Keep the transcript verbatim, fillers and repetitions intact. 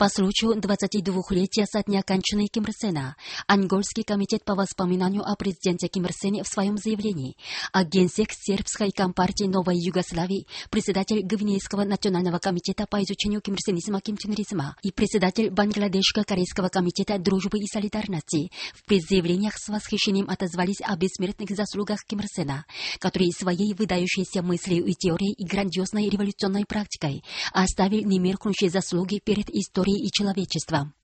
По случаю двадцатидвухлетия со дня кончины Ким Ир Сена, Ангольский комитет по воспоминанию о президенте Ким Ир Сене в своем заявлении, а генсек сербской компартии Новой Югославии, председатель Гвинейского национального комитета по изучению кимирсенизма Ким Чен Иризма и председатель Бангладешско-корейского комитета дружбы и солидарности в предзаявлениях с восхищением отозвались о бессмертных заслугах Ким Ир Сена, который своей выдающейся мыслью и теорией и грандиозной революционной практикой оставил немеркнущие заслуги перед историей и человечеством.